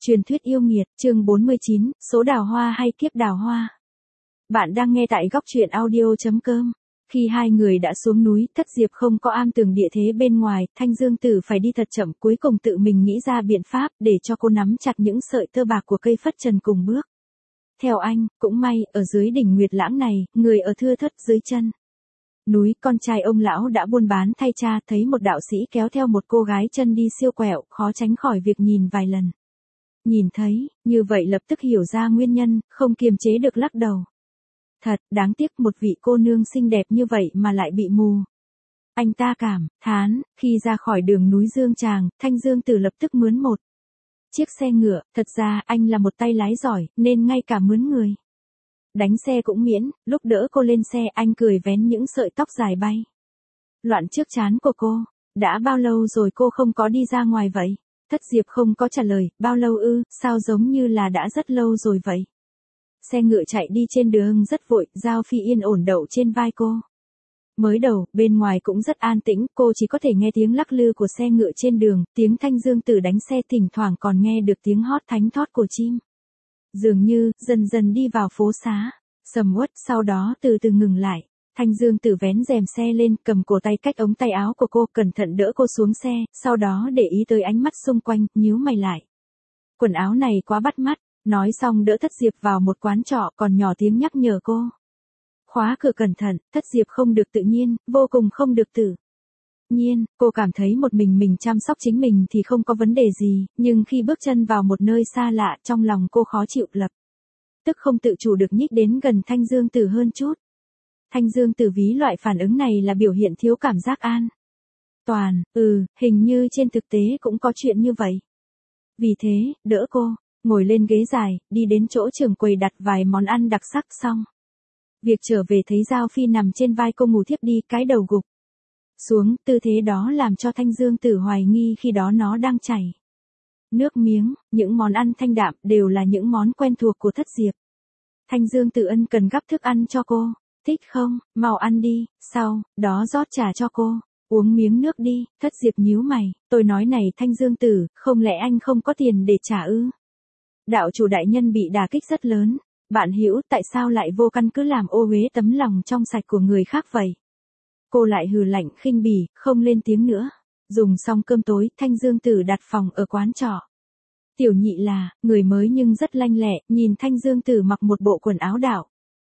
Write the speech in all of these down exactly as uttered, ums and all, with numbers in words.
Truyền thuyết yêu nghiệt, chương bốn mươi chín, số đào hoa hay kiếp đào hoa. Bạn đang nghe tại góc truyện audio.com. Khi hai người đã xuống núi, Thất Diệp không có am tường địa thế bên ngoài, Thanh Dương Tử phải đi thật chậm, cuối cùng tự mình nghĩ ra biện pháp để cho cô nắm chặt những sợi tơ bạc của cây phất trần cùng bước. Theo anh, cũng may, ở dưới đỉnh Nguyệt Lãng này, người ở thưa thớt dưới chân núi, con trai ông lão đã buôn bán thay cha, thấy một đạo sĩ kéo theo một cô gái chân đi siêu quẹo, khó tránh khỏi việc nhìn vài lần. Nhìn thấy, như vậy lập tức hiểu ra nguyên nhân, không kiềm chế được lắc đầu. Thật, đáng tiếc một vị cô nương xinh đẹp như vậy mà lại bị mù. Anh ta cảm, thán, khi ra khỏi đường núi Dương Tràng, Thanh Dương Tử lập tức mướn một chiếc xe ngựa, thật ra anh là một tay lái giỏi, nên ngay cả mướn người đánh xe cũng miễn, lúc đỡ cô lên xe anh cười vén những sợi tóc dài bay loạn trước trán của cô. Đã bao lâu rồi cô không có đi ra ngoài vậy? Thất Diệp không có trả lời, bao lâu ư, sao giống như là đã rất lâu rồi vậy. Xe ngựa chạy đi trên đường rất vội, Giao Phi yên ổn đậu trên vai cô. Mới đầu, bên ngoài cũng rất an tĩnh, cô chỉ có thể nghe tiếng lắc lư của xe ngựa trên đường, tiếng Thanh Dương Tử đánh xe, thỉnh thoảng còn nghe được tiếng hót thánh thót của chim. Dường như, dần dần đi vào phố xá, sầm uất, sau đó từ từ ngừng lại. Thanh Dương Tử vén rèm xe lên, cầm cổ tay cách ống tay áo của cô, cẩn thận đỡ cô xuống xe, sau đó để ý tới ánh mắt xung quanh, nhíu mày lại. Quần áo này quá bắt mắt, nói xong đỡ Thất Diệp vào một quán trọ, còn nhỏ tiếng nhắc nhở cô. Khóa cửa cẩn thận. Thất Diệp không được tự nhiên, vô cùng không được tự nhiên, cô cảm thấy một mình mình chăm sóc chính mình thì không có vấn đề gì, nhưng khi bước chân vào một nơi xa lạ, trong lòng cô khó chịu, lập tức không tự chủ được nhích đến gần Thanh Dương Tử hơn chút. Thanh Dương Tử ví loại phản ứng này là biểu hiện thiếu cảm giác an toàn, ừ, hình như trên thực tế cũng có chuyện như vậy. Vì thế, đỡ cô, ngồi lên ghế dài, đi đến chỗ trường quầy đặt vài món ăn đặc sắc xong. Việc trở về thấy Giao Phi nằm trên vai cô ngủ thiếp đi, cái đầu gục xuống, tư thế đó làm cho Thanh Dương Tử hoài nghi khi đó nó đang chảy nước miếng, những món ăn thanh đạm đều là những món quen thuộc của Thất Diệp. Thanh Dương Tử ân cần gắp thức ăn cho cô. Thích không, mau ăn đi, sau đó rót trà cho cô, uống miếng nước đi. Thất Diệp nhíu mày, tôi nói này Thanh Dương Tử, không lẽ anh không có tiền để trả ư? Đạo chủ đại nhân bị đả kích rất lớn, bạn hiểu tại sao lại vô căn cứ làm ô uế tấm lòng trong sạch của người khác vậy? Cô lại hừ lạnh khinh bỉ, không lên tiếng nữa. Dùng xong cơm tối, Thanh Dương Tử đặt phòng ở quán trọ. Tiểu Nhị là người mới nhưng rất lanh lẹ, nhìn Thanh Dương Tử mặc một bộ quần áo đạo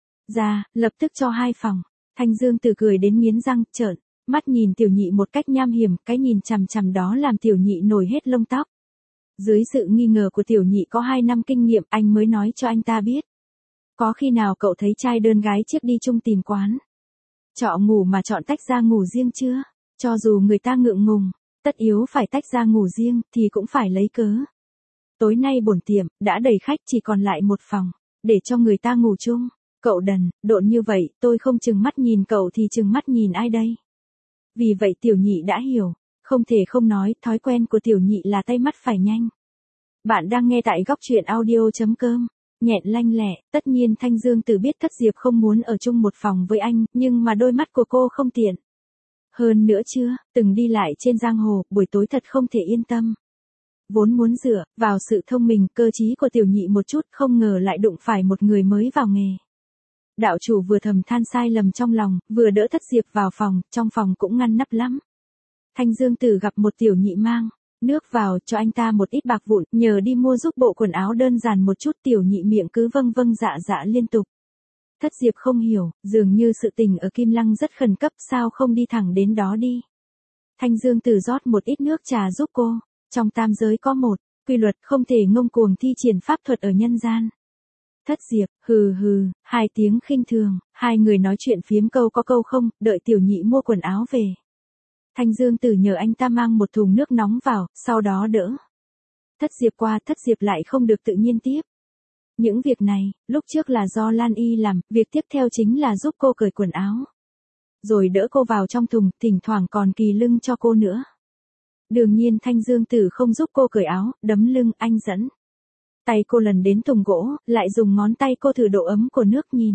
ra, lập tức cho hai phòng. Thanh Dương Tử cười đến nghiến răng, trợn mắt nhìn Tiểu Nhị một cách nham hiểm, cái nhìn chằm chằm đó làm Tiểu Nhị nổi hết lông tóc. Dưới sự nghi ngờ của Tiểu Nhị có hai năm kinh nghiệm, anh mới nói cho anh ta biết. Có khi nào cậu thấy trai đơn gái chiếc đi chung tìm quán trọ ngủ mà chọn tách ra ngủ riêng chưa? Cho dù người ta ngượng ngùng, tất yếu phải tách ra ngủ riêng, thì cũng phải lấy cớ. Tối nay bổn tiệm đã đầy khách, chỉ còn lại một phòng để cho người ta ngủ chung. Cậu đần độn như vậy, tôi không chừng mắt nhìn cậu thì chừng mắt nhìn ai đây? Vì vậy Tiểu Nhị đã hiểu, không thể không nói, thói quen của Tiểu Nhị là tay mắt phải nhanh. Bạn đang nghe tại góc truyện audio.com. Nhẹn lanh lẹ, tất nhiên Thanh Dương Tử biết Thất Diệp không muốn ở chung một phòng với anh, nhưng mà đôi mắt của cô không tiện. Hơn nữa chưa, từng đi lại trên giang hồ, buổi tối thật không thể yên tâm. Vốn muốn dựa vào sự thông minh, cơ trí của Tiểu Nhị một chút, không ngờ lại đụng phải một người mới vào nghề. Đạo chủ vừa thầm than sai lầm trong lòng, vừa đỡ Thất Diệp vào phòng, trong phòng cũng ngăn nắp lắm. Thanh Dương Tử gặp một Tiểu Nhị mang nước vào, cho anh ta một ít bạc vụn, nhờ đi mua giúp bộ quần áo đơn giản một chút. Tiểu Nhị miệng cứ vâng vâng dạ dạ liên tục. Thất Diệp không hiểu, dường như sự tình ở Kim Lăng rất khẩn cấp, sao không đi thẳng đến đó đi. Thanh Dương Tử rót một ít nước trà giúp cô. Trong tam giới có một quy luật, không thể ngông cuồng thi triển pháp thuật ở nhân gian. Thất Diệp, hừ hừ, hai tiếng khinh thường, hai người nói chuyện phiếm câu có câu không, đợi Tiểu Nhị mua quần áo về. Thanh Dương Tử nhờ anh ta mang một thùng nước nóng vào, sau đó đỡ Thất Diệp qua. Thất Diệp lại không được tự nhiên tiếp. Những việc này, lúc trước là do Lan Y làm, việc tiếp theo chính là giúp cô cởi quần áo. Rồi đỡ cô vào trong thùng, thỉnh thoảng còn kỳ lưng cho cô nữa. Đương nhiên Thanh Dương Tử không giúp cô cởi áo, đấm lưng, anh dẫn tay cô lần đến thùng gỗ, lại dùng ngón tay cô thử độ ấm của nước nhìn.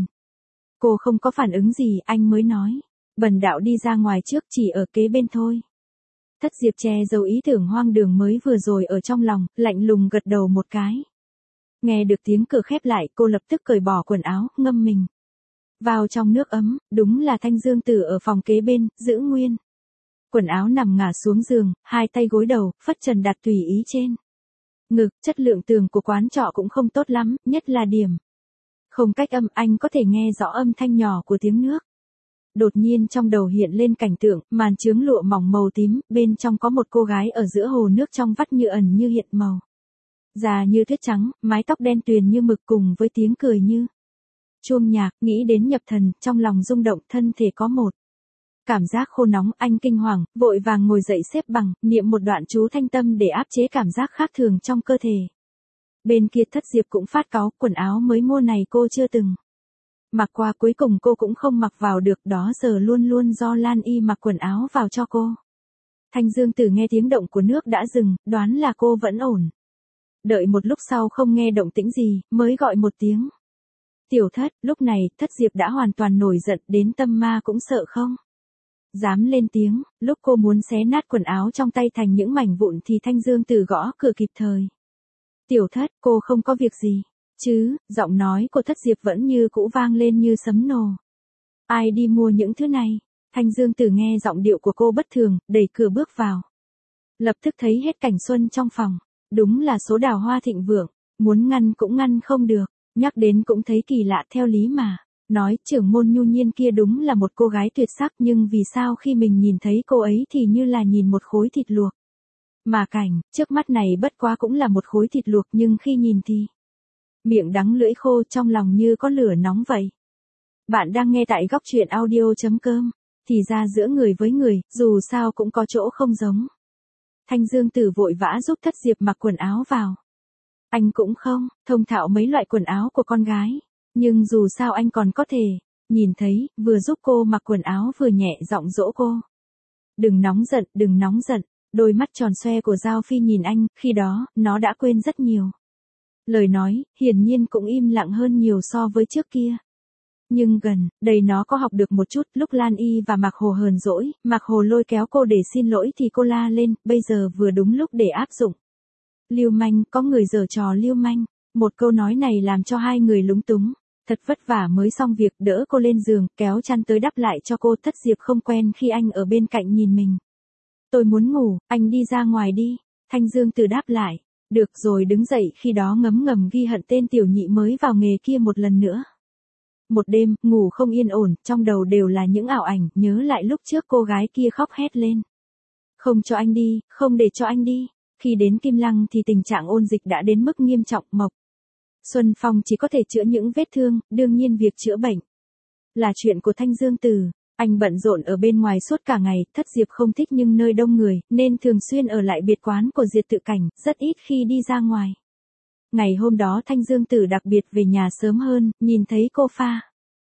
Cô không có phản ứng gì, anh mới nói. Bần đạo đi ra ngoài trước, chỉ ở kế bên thôi. Thất Diệp che giấu ý tưởng hoang đường mới vừa rồi ở trong lòng, lạnh lùng gật đầu một cái. Nghe được tiếng cửa khép lại, cô lập tức cởi bỏ quần áo, ngâm mình vào trong nước ấm, đúng là Thanh Dương Tử ở phòng kế bên, giữ nguyên quần áo nằm ngả xuống giường, hai tay gối đầu, phất trần đặt tùy ý trên ngực. Chất lượng tường của quán trọ cũng không tốt lắm, nhất là điểm không cách âm, anh có thể nghe rõ âm thanh nhỏ của tiếng nước. Đột nhiên trong đầu hiện lên cảnh tượng, màn chướng lụa mỏng màu tím, bên trong có một cô gái ở giữa hồ nước trong vắt như ẩn như hiện màu. Già như tuyết trắng, mái tóc đen tuyền như mực cùng với tiếng cười như chuông nhạc, nghĩ đến nhập thần, trong lòng rung động, thân thể có một cảm giác khô nóng. Anh kinh hoàng, vội vàng ngồi dậy xếp bằng, niệm một đoạn chú thanh tâm để áp chế cảm giác khác thường trong cơ thể. Bên kia Thất Diệp cũng phát cáu, quần áo mới mua này cô chưa từng mặc qua, cuối cùng cô cũng không mặc vào được, đó giờ luôn luôn do Lan Y mặc quần áo vào cho cô. Thanh Dương Tử nghe tiếng động của nước đã dừng, đoán là cô vẫn ổn. Đợi một lúc sau không nghe động tĩnh gì, mới gọi một tiếng. Tiểu Thất, lúc này, Thất Diệp đã hoàn toàn nổi giận, đến tâm ma cũng sợ không dám lên tiếng. Lúc cô muốn xé nát quần áo trong tay thành những mảnh vụn thì Thanh Dương Tử gõ cửa kịp thời. Tiểu Thất, cô không có việc gì chứ? Giọng nói của Thất Diệp vẫn như cũ vang lên như sấm nổ. Ai đi mua những thứ này? Thanh Dương Tử nghe giọng điệu của cô bất thường, đẩy cửa bước vào. Lập tức thấy hết cảnh xuân trong phòng. Đúng là số đào hoa thịnh vượng, muốn ngăn cũng ngăn không được. Nhắc đến cũng thấy kỳ lạ, theo lý mà nói, trưởng môn Nhu Nhiên kia đúng là một cô gái tuyệt sắc, nhưng vì sao khi mình nhìn thấy cô ấy thì như là nhìn một khối thịt luộc. Mà cảnh trước mắt này bất quá cũng là một khối thịt luộc, nhưng khi nhìn thì miệng đắng lưỡi khô, trong lòng như có lửa nóng vậy. Bạn đang nghe tại góc truyện audio chấm com. Thì ra giữa người với người, dù sao cũng có chỗ không giống. Thanh Dương Tử vội vã giúp Thất Diệp mặc quần áo vào. Anh cũng không thông thạo mấy loại quần áo của con gái, nhưng dù sao anh còn có thể nhìn thấy, vừa giúp cô mặc quần áo vừa nhẹ giọng dỗ cô. Đừng nóng giận, đừng nóng giận. Đôi mắt tròn xoe của Giao Phi nhìn anh, khi đó, nó đã quên rất nhiều. Lời nói, hiển nhiên cũng im lặng hơn nhiều so với trước kia. Nhưng gần đây nó có học được một chút, lúc Lan Y và Mạc Hồ hờn dỗi, Mạc Hồ lôi kéo cô để xin lỗi thì cô la lên, bây giờ vừa đúng lúc để áp dụng. Lưu manh, có người giở trò lưu manh. Một câu nói này làm cho hai người lúng túng. Thật vất vả mới xong việc, đỡ cô lên giường, kéo chăn tới đắp lại cho cô. Thất Diệp không quen khi anh ở bên cạnh nhìn mình. Tôi muốn ngủ, anh đi ra ngoài đi. Thanh Dương Tử đáp lại. Được rồi, đứng dậy, khi đó ngấm ngầm ghi hận tên tiểu nhị mới vào nghề kia một lần nữa. Một đêm, ngủ không yên ổn, trong đầu đều là những ảo ảnh, nhớ lại lúc trước cô gái kia khóc hét lên. Không cho anh đi, không để cho anh đi. Khi đến Kim Lăng thì tình trạng ôn dịch đã đến mức nghiêm trọng. Mộc Xuân Phong chỉ có thể chữa những vết thương, đương nhiên việc chữa bệnh là chuyện của Thanh Dương Tử. Anh bận rộn ở bên ngoài suốt cả ngày, Thất Diệp không thích nhưng nơi đông người, nên thường xuyên ở lại biệt quán của Diệt Tự Cảnh, rất ít khi đi ra ngoài. Ngày hôm đó Thanh Dương Tử đặc biệt về nhà sớm hơn, nhìn thấy cô pha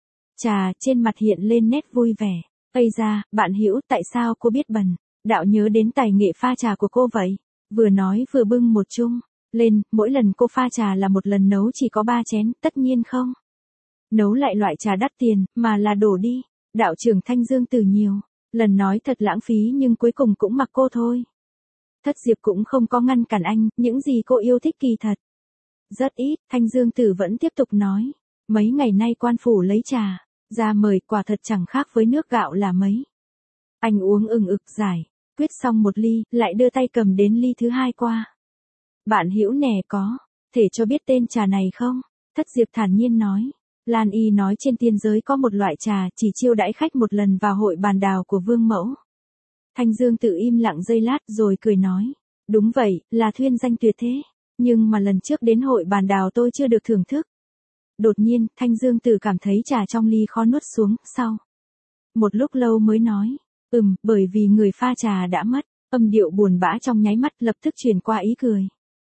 trà, trên mặt hiện lên nét vui vẻ. Ây da, bạn Hữu, tại sao cô biết bần đạo nhớ đến tài nghệ pha trà của cô vậy? Vừa nói vừa bưng một chung lên, mỗi lần cô pha trà là một lần nấu chỉ có ba chén, tất nhiên không nấu lại loại trà đắt tiền, mà là đổ đi. Đạo trưởng Thanh Dương Tử nhiều lần nói thật lãng phí nhưng cuối cùng cũng mặc cô thôi. Thất Diệp cũng không có ngăn cản anh, những gì cô yêu thích kỳ thật rất ít. Thanh Dương Tử vẫn tiếp tục nói. Mấy ngày nay quan phủ lấy trà ra mời, quả thật chẳng khác với nước gạo là mấy. Anh uống ừng ực giải quyết xong một ly, lại đưa tay cầm đến ly thứ hai qua. Bạn Hữu nè, có thể cho biết tên trà này không? Thất Diệp thản nhiên nói. Lan Y nói trên tiên giới có một loại trà chỉ chiêu đãi khách một lần vào hội bàn đào của Vương Mẫu. Thanh Dương Tử im lặng giây lát rồi cười nói. Đúng vậy, là thuyên danh tuyệt thế. Nhưng mà lần trước đến hội bàn đào tôi chưa được thưởng thức. Đột nhiên, Thanh Dương Tử cảm thấy trà trong ly khó nuốt xuống, sau một lúc lâu mới nói. Ừm, bởi vì người pha trà đã mất. Âm điệu buồn bã trong nháy mắt lập tức chuyển qua ý cười.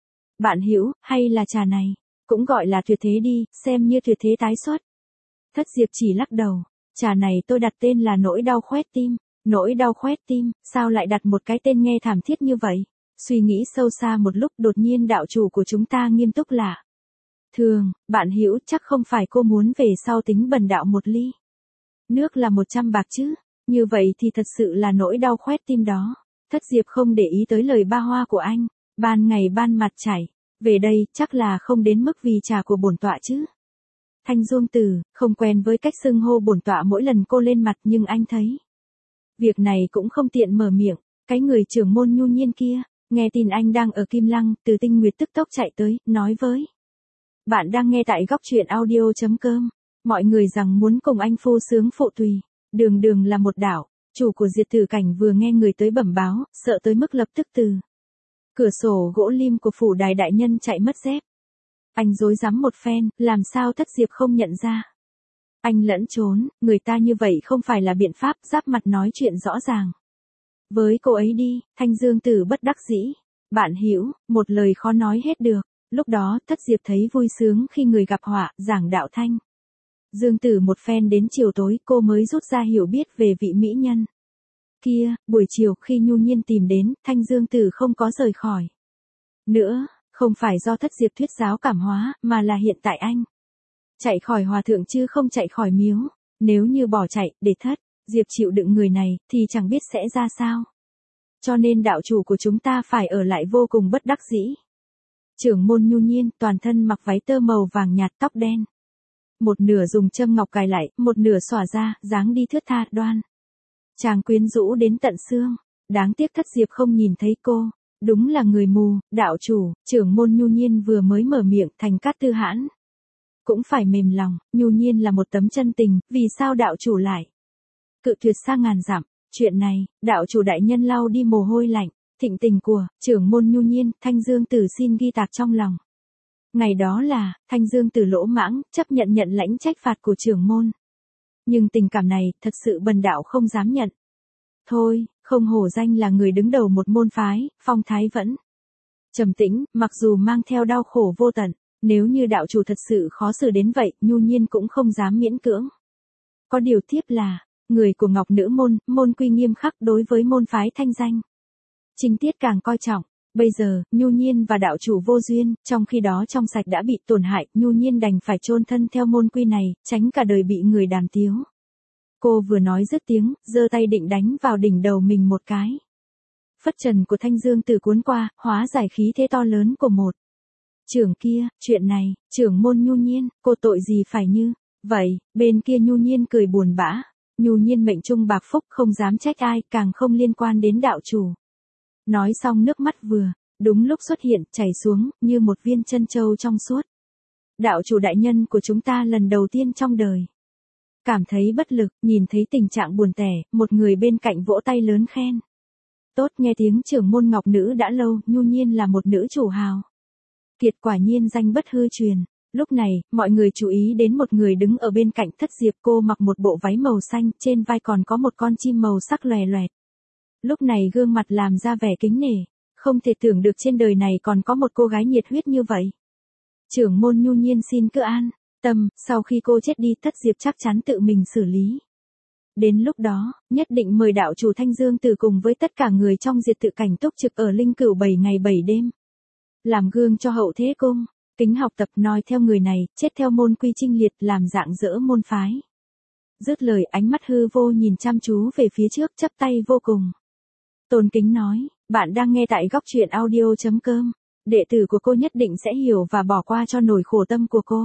Bạn Hữu, hay là trà này cũng gọi là tuyệt thế đi, xem như tuyệt thế tái xuất. Thất Diệp chỉ lắc đầu. Trà này tôi đặt tên là nỗi đau khoét tim. Nỗi đau khoét tim, sao lại đặt một cái tên nghe thảm thiết như vậy? Suy nghĩ sâu xa một lúc, đột nhiên đạo chủ của chúng ta nghiêm túc lạ thường. Bạn Hữu, chắc không phải cô muốn về sau tính bần đạo một ly nước là một trăm bạc chứ? Như vậy thì thật sự là nỗi đau khoét tim đó. Thất Diệp không để ý tới lời ba hoa của anh, ban ngày ban mặt chảy, về đây chắc là không đến mức vì trà của bổn tọa chứ. Thanh Dương Tử, không quen với cách xưng hô bổn tọa mỗi lần cô lên mặt nhưng anh thấy. Việc này cũng không tiện mở miệng, cái người trưởng môn Nhu Nhiên kia, nghe tin anh đang ở Kim Lăng, từ Tinh Nguyệt tức tốc chạy tới, nói với. Bạn đang nghe tại góc truyện audio.com, mọi người rằng muốn cùng anh phu sướng phụ tùy, đường đường là một đảo, chủ của Diệt Tử Cảnh vừa nghe người tới bẩm báo, sợ tới mức lập tức từ. Cửa sổ gỗ lim của phủ đài đại nhân chạy mất dép. Anh rối rắm một phen, làm sao Thất Diệp không nhận ra. Anh lẫn trốn, người ta như vậy không phải là biện pháp, giáp mặt nói chuyện rõ ràng. Với cô ấy đi, Thanh Dương Tử bất đắc dĩ. Bạn hiểu, một lời khó nói hết được. Lúc đó Thất Diệp thấy vui sướng khi người gặp họa, giảng đạo Thanh Dương Tử một phen đến chiều tối cô mới rút ra hiểu biết về vị mỹ nhân. Kia, buổi chiều khi Nhu Nhiên tìm đến, Thanh Dương Tử không có rời khỏi. Nữa, không phải do Thất Diệp thuyết giáo cảm hóa, mà là hiện tại anh chạy khỏi hòa thượng chứ không chạy khỏi miếu. Nếu như bỏ chạy, để Thất Diệp chịu đựng người này, thì chẳng biết sẽ ra sao. Cho nên đạo chủ của chúng ta phải ở lại vô cùng bất đắc dĩ. Trưởng môn Nhu Nhiên, toàn thân mặc váy tơ màu vàng nhạt tóc đen. Một nửa dùng châm ngọc cài lại, một nửa xõa ra, dáng đi thướt tha đoan. Chàng quyến rũ đến tận xương. Đáng tiếc Thất Diệp không nhìn thấy cô. Đúng là người mù, đạo chủ, trưởng môn Nhu Nhiên vừa mới mở miệng Thành Cát Tư Hãn. Cũng phải mềm lòng, Nhu Nhiên là một tấm chân tình, vì sao đạo chủ lại cự tuyệt xa ngàn dặm. Chuyện này, đạo chủ đại nhân lau đi mồ hôi lạnh, thịnh tình của trưởng môn Nhu Nhiên, Thanh Dương Tử xin ghi tạc trong lòng. Ngày đó là, Thanh Dương Tử lỗ mãng, chấp nhận nhận lãnh trách phạt của trưởng môn. Nhưng tình cảm này, thật sự bần đạo không dám nhận. Thôi, không hổ danh là người đứng đầu một môn phái, phong thái vẫn trầm tĩnh, mặc dù mang theo đau khổ vô tận. Nếu như đạo chủ thật sự khó xử đến vậy, Nhu Nhiên cũng không dám miễn cưỡng. Có điều tiếp là, người của Ngọc Nữ môn, môn quy nghiêm khắc đối với môn phái thanh danh. Chính tiết càng coi trọng. Bây giờ, Nhu Nhiên và đạo chủ vô duyên, trong khi đó trong sạch đã bị tổn hại, Nhu Nhiên đành phải chôn thân theo môn quy này, tránh cả đời bị người đàm tiếu. Cô vừa nói dứt tiếng, giơ tay định đánh vào đỉnh đầu mình một cái. Phất trần của Thanh Dương Tử cuốn qua, hóa giải khí thế to lớn của một trưởng kia. Chuyện này, trưởng môn Nhu Nhiên, cô tội gì phải như vậy? Bên kia Nhu Nhiên cười buồn bã. Nhu Nhiên mệnh trung bạc phúc, không dám trách ai, càng không liên quan đến đạo chủ. Nói xong nước mắt vừa, đúng lúc xuất hiện, chảy xuống, như một viên chân châu trong suốt. Đạo chủ đại nhân của chúng ta lần đầu tiên trong đời. Cảm thấy bất lực, nhìn thấy tình trạng buồn tẻ, một người bên cạnh vỗ tay lớn khen. Tốt, nghe tiếng trưởng môn Ngọc Nữ đã lâu, Nhu Nhiên là một nữ chủ hào kiệt, quả nhiên danh bất hư truyền. Lúc này, mọi người chú ý đến một người đứng ở bên cạnh Thất Diệp, cô mặc một bộ váy màu xanh, trên vai còn có một con chim màu sắc lòe loẹt. Lúc này gương mặt làm ra vẻ kính nể, không thể tưởng được trên đời này còn có một cô gái nhiệt huyết như vậy. Trưởng môn Nhu Nhiên xin cứ an tâm, sau khi cô chết đi Thất Diệp chắc chắn tự mình xử lý. Đến lúc đó, nhất định mời đạo chủ Thanh Dương Tử cùng với tất cả người trong Diệt Tự Cảnh túc trực ở Linh Cửu bảy ngày bảy đêm. Làm gương cho hậu thế cung, kính học tập noi theo người này, chết theo môn quy trinh liệt, làm dạng dỡ môn phái. Dứt lời ánh mắt hư vô nhìn chăm chú về phía trước, chắp tay vô cùng tôn kính nói, bạn đang nghe tại góc truyện audio.com. Đệ tử của cô nhất định sẽ hiểu và bỏ qua cho nỗi khổ tâm của cô.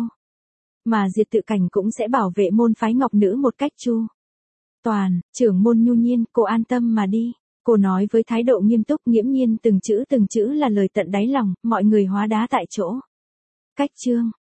Mà Diệt Tự Cảnh cũng sẽ bảo vệ môn phái Ngọc Nữ một cách chu toàn. Trưởng môn Nhu Nhiên, cô an tâm mà đi. Cô nói với thái độ nghiêm túc, nghiễm nhiên từng chữ từng chữ là lời tận đáy lòng, mọi người hóa đá tại chỗ. Cách chương.